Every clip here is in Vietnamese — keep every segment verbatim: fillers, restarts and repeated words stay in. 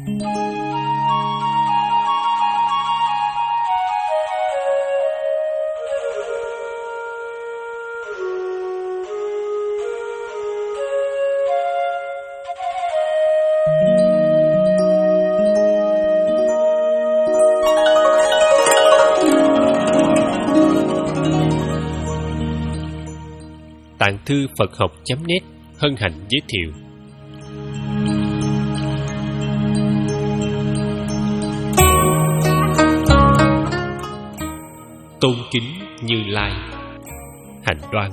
Tạng thư Phật học chấm net hân hạnh giới thiệu Tôn kính Như Lai. Hạnh đoan.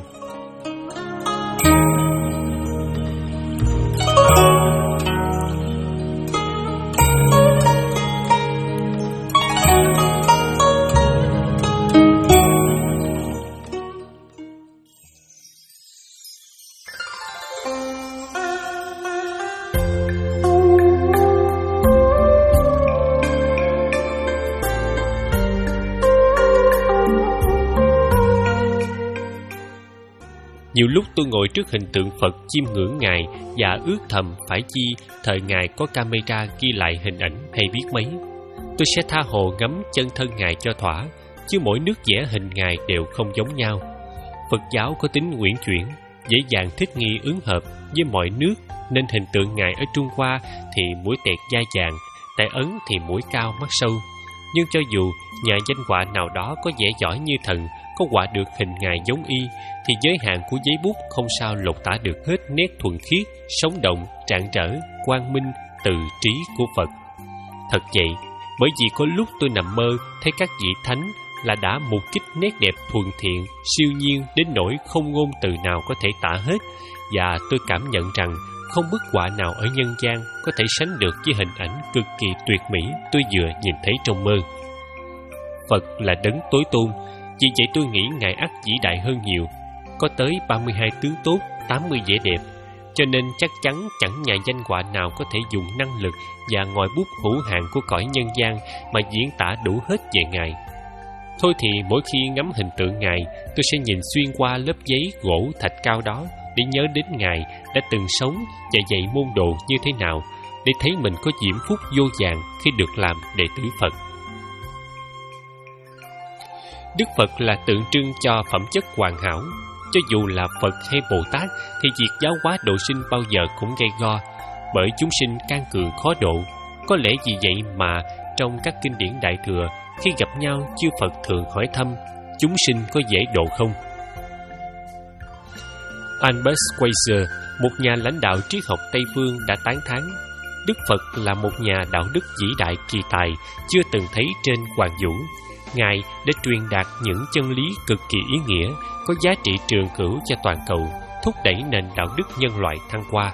Nhiều lúc tôi ngồi trước hình tượng Phật chiêm ngưỡng Ngài và ước thầm phải chi thời Ngài có camera ghi lại hình ảnh hay biết mấy. Tôi sẽ tha hồ ngắm chân thân Ngài cho thỏa, chứ mỗi nước vẽ hình Ngài đều không giống nhau. Phật giáo có tính uyển chuyển, dễ dàng thích nghi ứng hợp với mọi nước, nên hình tượng Ngài ở Trung Hoa thì mũi tẹt da vàng, tại Ấn thì mũi cao mắt sâu. Nhưng cho dù nhà danh họa nào đó có vẻ giỏi như thần, có họa được hình Ngài giống y, thì giới hạn của giấy bút không sao lột tả được hết nét thuần khiết, sống động, rạng rỡ, quang minh, từ trí của Phật. Thật vậy, bởi vì có lúc tôi nằm mơ thấy các vị thánh là đã mục kích nét đẹp thuần thiện, siêu nhiên đến nỗi không ngôn từ nào có thể tả hết, và tôi cảm nhận rằng không bức họa nào ở nhân gian có thể sánh được với hình ảnh cực kỳ tuyệt mỹ tôi vừa nhìn thấy trong mơ. Phật là đấng tối tôn, vì vậy tôi nghĩ Ngài ắt vĩ đại hơn nhiều, có tới ba mươi hai tướng tốt, tám mươi vẻ đẹp, cho nên chắc chắn chẳng nhà danh họa nào có thể dùng năng lực và ngòi bút hữu hạn của cõi nhân gian mà diễn tả đủ hết về Ngài. Thôi thì mỗi khi ngắm hình tượng Ngài, tôi sẽ nhìn xuyên qua lớp giấy gỗ thạch cao đó để nhớ đến Ngài đã từng sống và dạy môn đồ như thế nào, để thấy mình có diễm phúc vô vàn khi được làm đệ tử Phật. Đức Phật là tượng trưng cho phẩm chất hoàn hảo. Cho dù là Phật hay Bồ Tát thì việc giáo hóa độ sinh bao giờ cũng gay go, bởi chúng sinh can cường khó độ. Có lẽ vì vậy mà trong các kinh điển Đại Thừa, khi gặp nhau chư Phật thường hỏi thăm chúng sinh có dễ độ không. Albert Schweitzer, một nhà lãnh đạo triết học Tây phương, đã tán thán Đức Phật là một nhà đạo đức vĩ đại kỳ tài chưa từng thấy trên hoàn vũ. Ngài đã truyền đạt những chân lý cực kỳ ý nghĩa, có giá trị trường cửu cho toàn cầu, thúc đẩy nền đạo đức nhân loại thăng hoa.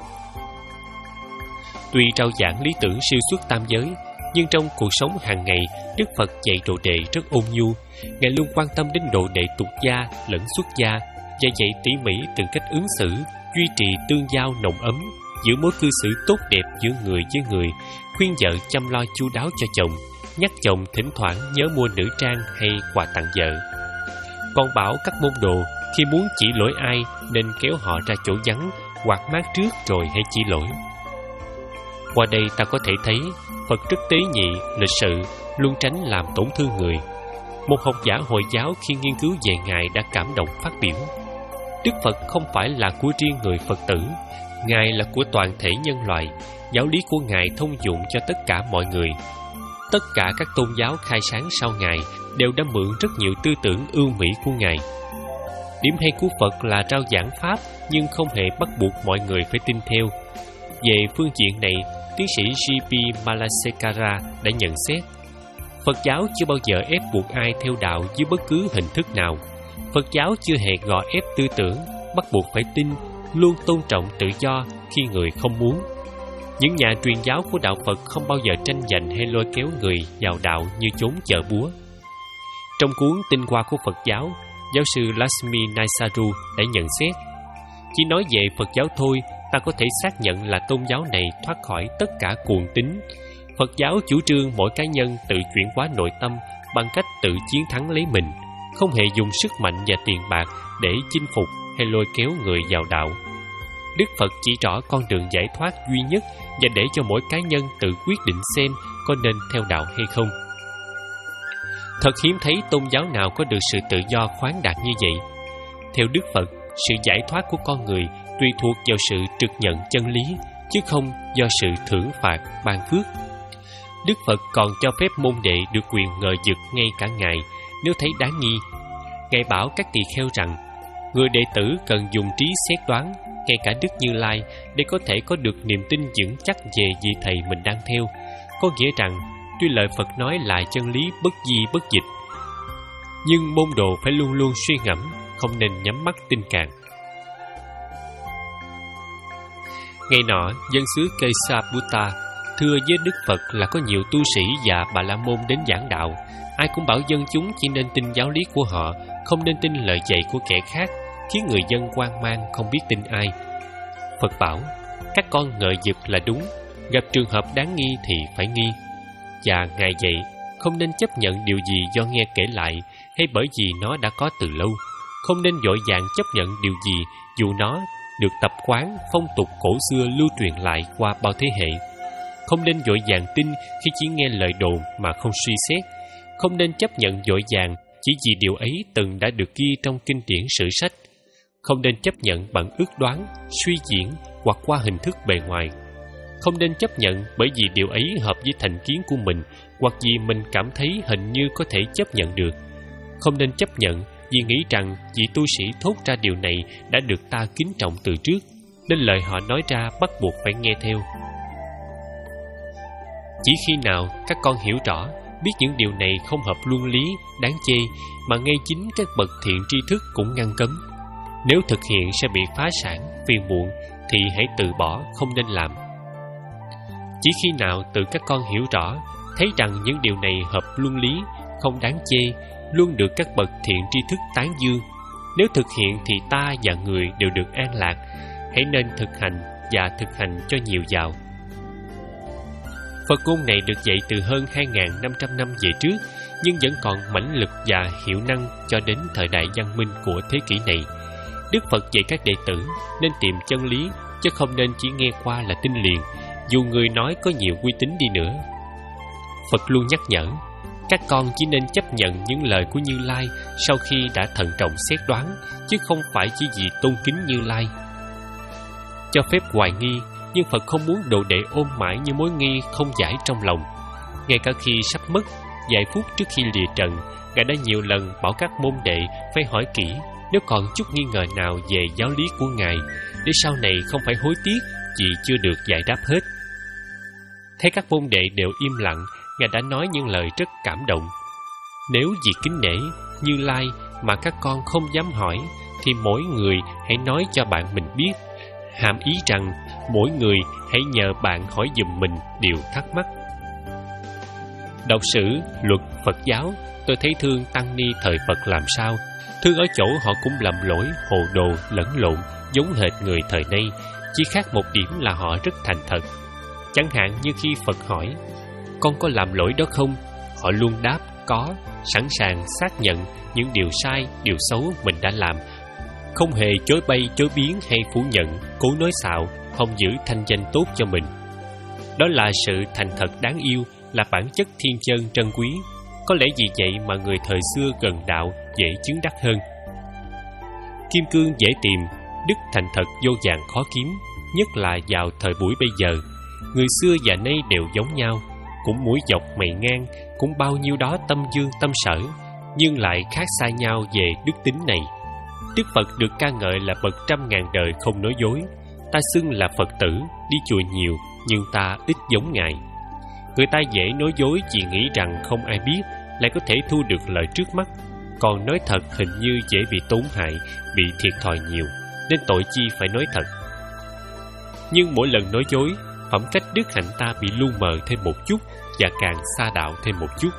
Tuy rao giảng lý tưởng siêu xuất tam giới, nhưng trong cuộc sống hàng ngày, Đức Phật dạy đồ đệ rất ôn nhu. Ngài luôn quan tâm đến đồ đệ tục gia lẫn xuất gia, và dạy tỉ mỉ từng cách ứng xử, duy trì tương giao nồng ấm, giữ mối cư xử tốt đẹp giữa người với người, khuyên vợ chăm lo chu đáo cho chồng, nhắc chồng thỉnh thoảng nhớ mua nữ trang hay quà tặng vợ. Còn bảo các môn đồ khi muốn chỉ lỗi ai nên kéo họ ra chỗ vắng, quạt mát trước rồi hãy chỉ lỗi. Qua đây ta có thể thấy Phật rất tế nhị, lịch sự, luôn tránh làm tổn thương người. Một học giả Hồi giáo khi nghiên cứu về Ngài đã cảm động phát biểu: Đức Phật không phải là của riêng người Phật tử, Ngài là của toàn thể nhân loại. Giáo lý của Ngài thông dụng cho tất cả mọi người. Tất cả các tôn giáo khai sáng sau Ngài đều đã mượn rất nhiều tư tưởng ưu mỹ của Ngài. Điểm hay của Phật là rao giảng Pháp nhưng không hề bắt buộc mọi người phải tin theo. Về phương diện này, tiến sĩ giê pê Malasekara đã nhận xét: Phật giáo chưa bao giờ ép buộc ai theo đạo dưới bất cứ hình thức nào. Phật giáo chưa hề gò ép tư tưởng, bắt buộc phải tin, luôn tôn trọng tự do khi người không muốn. Những nhà truyền giáo của đạo Phật không bao giờ tranh giành hay lôi kéo người vào đạo như chốn chợ búa. Trong cuốn Tinh Hoa của Phật giáo, giáo sư Lakshmi Naisaru đã nhận xét: chỉ nói về Phật giáo thôi, ta có thể xác nhận là tôn giáo này thoát khỏi tất cả cuồng tín. Phật giáo chủ trương mỗi cá nhân tự chuyển hóa nội tâm bằng cách tự chiến thắng lấy mình, không hề dùng sức mạnh và tiền bạc để chinh phục hay lôi kéo người vào đạo. Đức Phật chỉ rõ con đường giải thoát duy nhất và để cho mỗi cá nhân tự quyết định xem có nên theo đạo hay không. Thật hiếm thấy tôn giáo nào có được sự tự do khoáng đạt như vậy. Theo Đức Phật, sự giải thoát của con người tùy thuộc vào sự trực nhận chân lý, chứ không do sự thưởng phạt ban phước. Đức Phật còn cho phép môn đệ được quyền ngờ vực ngay cả Ngài nếu thấy đáng nghi. Ngài bảo các tỳ kheo rằng, người đệ tử cần dùng trí xét đoán, ngay cả Đức Như Lai, để có thể có được niềm tin vững chắc về vị thầy mình đang theo. Có nghĩa rằng, tuy lời Phật nói là chân lý bất di bất dịch, nhưng môn đồ phải luôn luôn suy ngẫm, không nên nhắm mắt tin cạn. Ngày nọ, dân xứ Kesaputta thưa với Đức Phật là có nhiều tu sĩ và Bà La Môn đến giảng đạo. Ai cũng bảo dân chúng chỉ nên tin giáo lý của họ, không nên tin lời dạy của kẻ khác, khiến người dân hoang mang không biết tin ai. Phật bảo, các con ngờ vực là đúng, gặp trường hợp đáng nghi thì phải nghi. Và Ngài dạy, không nên chấp nhận điều gì do nghe kể lại, hay bởi vì nó đã có từ lâu. Không nên vội vàng chấp nhận điều gì dù nó được tập quán, phong tục cổ xưa lưu truyền lại qua bao thế hệ. Không nên vội vàng tin khi chỉ nghe lời đồn mà không suy xét. Không nên chấp nhận vội vàng chỉ vì điều ấy từng đã được ghi trong kinh điển sử sách. Không nên chấp nhận bằng ước đoán, suy diễn hoặc qua hình thức bề ngoài. Không nên chấp nhận bởi vì điều ấy hợp với thành kiến của mình hoặc vì mình cảm thấy hình như có thể chấp nhận được. Không nên chấp nhận vì nghĩ rằng vị tu sĩ thốt ra điều này đã được ta kính trọng từ trước, nên lời họ nói ra bắt buộc phải nghe theo. Chỉ khi nào các con hiểu rõ, biết những điều này không hợp luân lý, đáng chê, mà ngay chính các bậc thiện tri thức cũng ngăn cấm. Nếu thực hiện sẽ bị phá sản, phiền muộn, thì hãy từ bỏ, không nên làm. Chỉ khi nào tự các con hiểu rõ, thấy rằng những điều này hợp luân lý, không đáng chê, luôn được các bậc thiện tri thức tán dương. Nếu thực hiện thì ta và người đều được an lạc. Hãy nên thực hành và thực hành cho nhiều vào. Phật ngôn này được dạy từ hơn hai nghìn năm trăm năm về trước, nhưng vẫn còn mãnh lực và hiệu năng cho đến thời đại văn minh của thế kỷ này. Đức Phật dạy các đệ tử nên tìm chân lý, chứ không nên chỉ nghe qua là tin liền, dù người nói có nhiều uy tín đi nữa. Phật luôn nhắc nhở, các con chỉ nên chấp nhận những lời của Như Lai sau khi đã thận trọng xét đoán, chứ không phải chỉ vì tôn kính Như Lai. Cho phép hoài nghi, nhưng Phật không muốn đồ đệ ôm mãi những mối nghi không giải trong lòng. Ngay cả khi sắp mất, vài phút trước khi lìa trần, Ngài đã nhiều lần bảo các môn đệ phải hỏi kỹ nếu còn chút nghi ngờ nào về giáo lý của Ngài, để sau này không phải hối tiếc vì chưa được giải đáp hết. Thấy các môn đệ đều im lặng, Ngài đã nói những lời rất cảm động. Nếu vì kính nể Như Lai mà các con không dám hỏi, thì mỗi người hãy nói cho bạn mình biết, hàm ý rằng mỗi người hãy nhờ bạn hỏi giùm mình điều thắc mắc. Đọc sử luật Phật giáo, tôi thấy thương tăng ni thời Phật làm sao. Thương ở chỗ họ cũng lầm lỗi, hồ đồ, lẫn lộn, giống hệt người thời nay. Chỉ khác một điểm là họ rất thành thật. Chẳng hạn như khi Phật hỏi, con có làm lỗi đó không? Họ luôn đáp có, sẵn sàng xác nhận những điều sai, điều xấu mình đã làm, không hề chối bay chối biến hay phủ nhận, cố nói xạo, không giữ thanh danh tốt cho mình. Đó là sự thành thật đáng yêu, là bản chất thiên chân trân quý. Có lẽ vì vậy mà người thời xưa gần đạo dễ chứng đắc hơn. Kim cương dễ tìm, đức thành thật vô vàn khó kiếm, nhất là vào thời buổi bây giờ. Người xưa và nay đều giống nhau, cũng mũi dọc mày ngang, cũng bao nhiêu đó tâm dương tâm sở, nhưng lại khác xa nhau về đức tính này. Đức Phật được ca ngợi là bậc trăm ngàn đời không nói dối. Ta xưng là Phật tử, đi chùa nhiều, nhưng ta ít giống Ngài. Người ta dễ nói dối vì nghĩ rằng không ai biết, lại có thể thu được lợi trước mắt. Còn nói thật hình như dễ bị tổn hại, bị thiệt thòi nhiều, nên tội chi phải nói thật. Nhưng mỗi lần nói dối, phẩm cách đức hạnh ta bị lu mờ thêm một chút và càng xa đạo thêm một chút.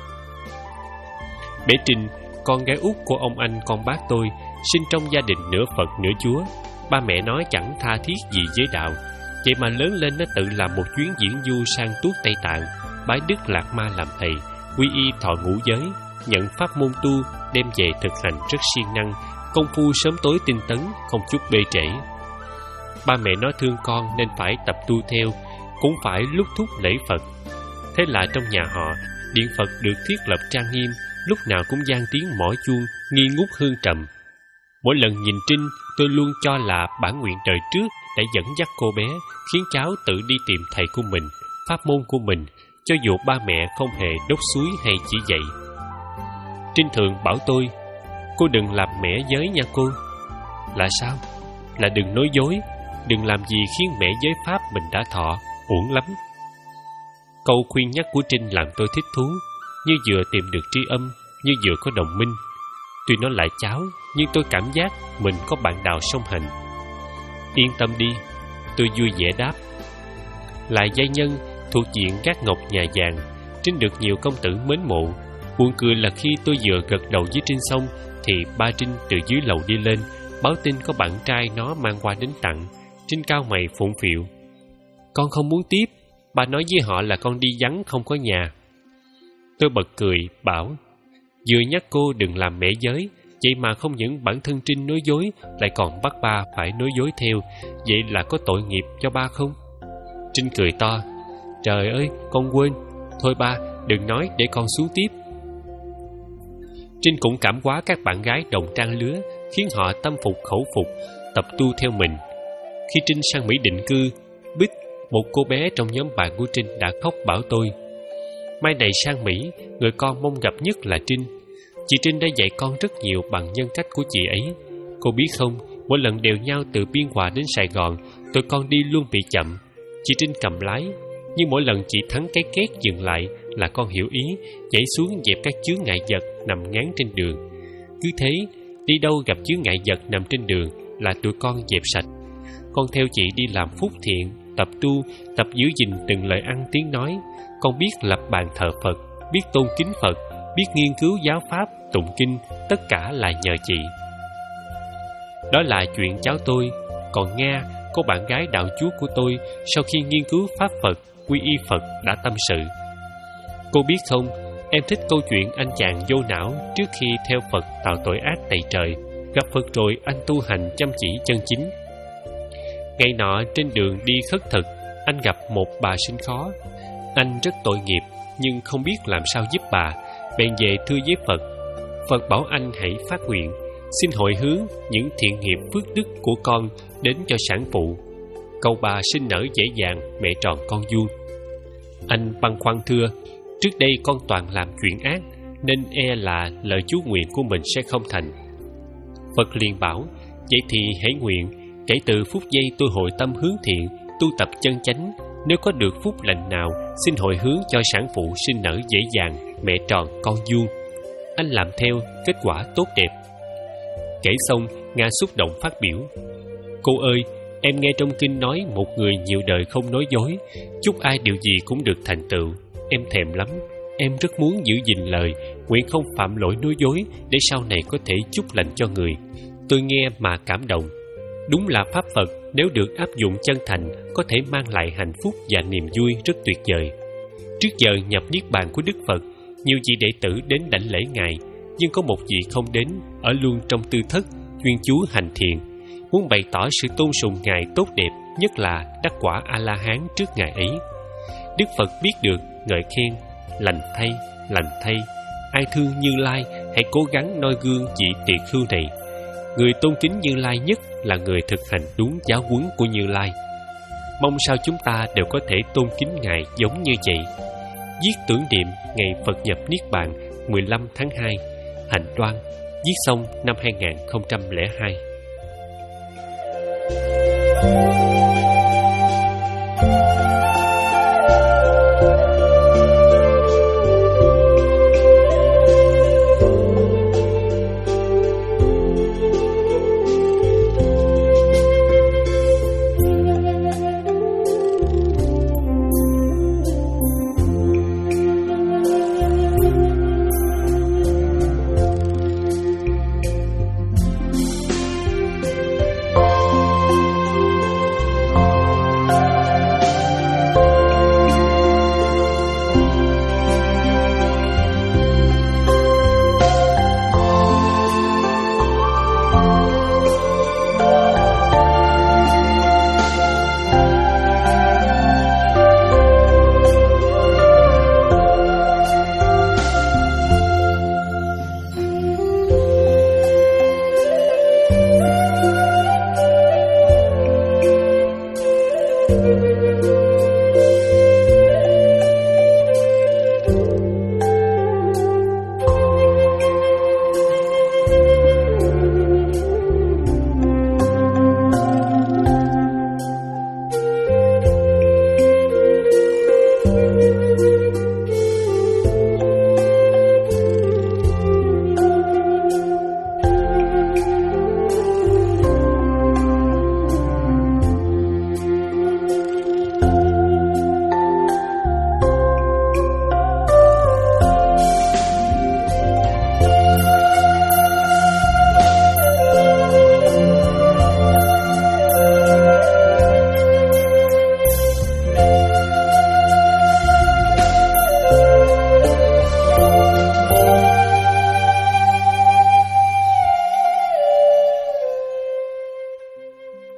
Bể Trinh, con gái út của ông anh con bác tôi, sinh trong gia đình nửa Phật nửa Chúa. Ba mẹ nó chẳng tha thiết gì với đạo, vậy mà lớn lên nó tự làm một chuyến diễn du sang tuốt Tây Tạng, bái Đức Lạc Ma làm thầy, quy y thọ ngũ giới, nhận pháp môn tu, đem về thực hành rất siêng năng, công phu sớm tối tinh tấn, không chút bê trễ. Ba mẹ nó thương con nên phải tập tu theo, cũng phải lúc thúc lễ Phật. Thế là trong nhà họ, điện Phật được thiết lập trang nghiêm, lúc nào cũng vang tiếng mõ chuông, nghi ngút hương trầm. Mỗi lần nhìn Trinh, tôi luôn cho là bản nguyện đời trước đã dẫn dắt cô bé, khiến cháu tự đi tìm thầy của mình, pháp môn của mình, cho dù ba mẹ không hề đốc suối hay chỉ dạy. Trinh thường bảo tôi, cô đừng làm mẻ giới nha cô. Là sao? Là đừng nói dối, đừng làm gì khiến mẻ giới pháp mình đã thọ, uổng lắm. Câu khuyên nhắc của Trinh làm tôi thích thú, như vừa tìm được tri âm, như vừa có đồng minh. Tuy nó lại cháu, nhưng tôi cảm giác mình có bạn đạo song hành. Yên tâm đi, tôi vui vẻ đáp. Là giai nhân thuộc diện Gác Ngọc nhà vàng, Trinh được nhiều công tử mến mộ. Buồn cười là khi tôi vừa gật đầu với Trinh xong, thì ba Trinh từ dưới lầu đi lên, báo tin có bạn trai nó mang qua đến tặng. Trinh cau mày phụng phịu. Con không muốn tiếp, ba nói với họ là con đi vắng không có nhà. Tôi bật cười, bảo, vừa nhắc cô đừng làm mẻ giới, vậy mà không những bản thân Trinh nói dối, lại còn bắt ba phải nói dối theo, vậy là có tội nghiệp cho ba không? Trinh cười to, trời ơi, con quên, thôi ba, đừng nói để con xuống tiếp. Trinh cũng cảm hóa các bạn gái đồng trang lứa, khiến họ tâm phục khẩu phục, tập tu theo mình. Khi Trinh sang Mỹ định cư, Bích, một cô bé trong nhóm bạn của Trinh đã khóc bảo tôi, mai này sang Mỹ, người con mong gặp nhất là Trinh. Chị Trinh đã dạy con rất nhiều bằng nhân cách của chị ấy. Cô biết không, mỗi lần đèo nhau từ Biên Hòa đến Sài Gòn, tụi con đi luôn bị chậm. Chị Trinh cầm lái, nhưng mỗi lần chị thắng cái két dừng lại là con hiểu ý, nhảy xuống dẹp các chướng ngại vật nằm ngán trên đường. Cứ thế, đi đâu gặp chướng ngại vật nằm trên đường là tụi con dẹp sạch. Con theo chị đi làm phúc thiện, tập tu, tập giữ gìn từng lời ăn tiếng nói. Con biết lập bàn thờ Phật, biết tôn kính Phật, biết nghiên cứu giáo pháp, tụng kinh, tất cả là nhờ chị. Đó là chuyện cháu tôi. Còn Nga, cô bạn gái đạo chúa của tôi, sau khi nghiên cứu pháp Phật, quy y Phật đã tâm sự. Cô biết không, em thích câu chuyện anh chàng vô não trước khi theo Phật tạo tội ác tày trời. Gặp Phật rồi anh tu hành chăm chỉ chân chính. Ngày nọ trên đường đi khất thực, anh gặp một bà sinh khó. Anh rất tội nghiệp, nhưng không biết làm sao giúp bà, bèn về thưa với Phật. Phật bảo anh hãy phát nguyện, xin hồi hướng những thiện nghiệp phước đức của con đến cho sản phụ, cầu bà sinh nở dễ dàng, mẹ tròn con vuông. Anh băn khoăn thưa, trước đây con toàn làm chuyện ác, nên e là lời chú nguyện của mình sẽ không thành. Phật liền bảo, vậy thì hãy nguyện, kể từ phút giây tôi hội tâm hướng thiện, tu tập chân chánh, nếu có được phúc lành nào, xin hồi hướng cho sản phụ sinh nở dễ dàng, mẹ tròn con vuông. Anh làm theo, kết quả tốt đẹp. Kể xong, Nga xúc động phát biểu, cô ơi, em nghe trong kinh nói một người nhiều đời không nói dối, chúc ai điều gì cũng được thành tựu. Em thèm lắm, em rất muốn giữ gìn lời, nguyện không phạm lỗi nói dối để sau này có thể chúc lành cho người. Tôi nghe mà cảm động. Đúng là pháp Phật nếu được áp dụng chân thành có thể mang lại hạnh phúc và niềm vui rất tuyệt vời. Trước giờ nhập niết bàn của Đức Phật, nhiều vị đệ tử đến đảnh lễ Ngài, nhưng có một vị không đến, ở luôn trong tư thất, chuyên chú hành thiền, muốn bày tỏ sự tôn sùng Ngài tốt đẹp, nhất là đắc quả A-la-hán trước Ngài ấy. Đức Phật biết được, ngợi khen, lành thay, lành thay, ai thương Như Lai, hãy cố gắng noi gương vị tỳ khưu này. Người tôn kính Như Lai nhất là người thực hành đúng giáo huấn của Như Lai. Mong sao chúng ta đều có thể tôn kính Ngài giống như vậy. Viết tưởng niệm ngày Phật nhập Niết Bàn mười lăm tháng hai, Hành Đoan, viết xong năm hai nghìn không trăm lẻ hai.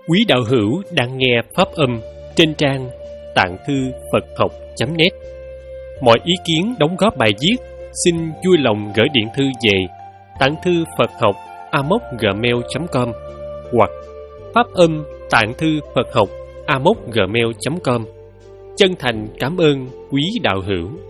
Quý đạo hữu đang nghe pháp âm trên trang tạng thư Phật học chấm net. Mọi ý kiến đóng góp bài viết xin vui lòng gửi điện thư về tạng thư Phật học a móc gmail chấm com hoặc pháp âm tạng thư Phật học a móc gmail chấm com. Chân thành cảm ơn quý đạo hữu.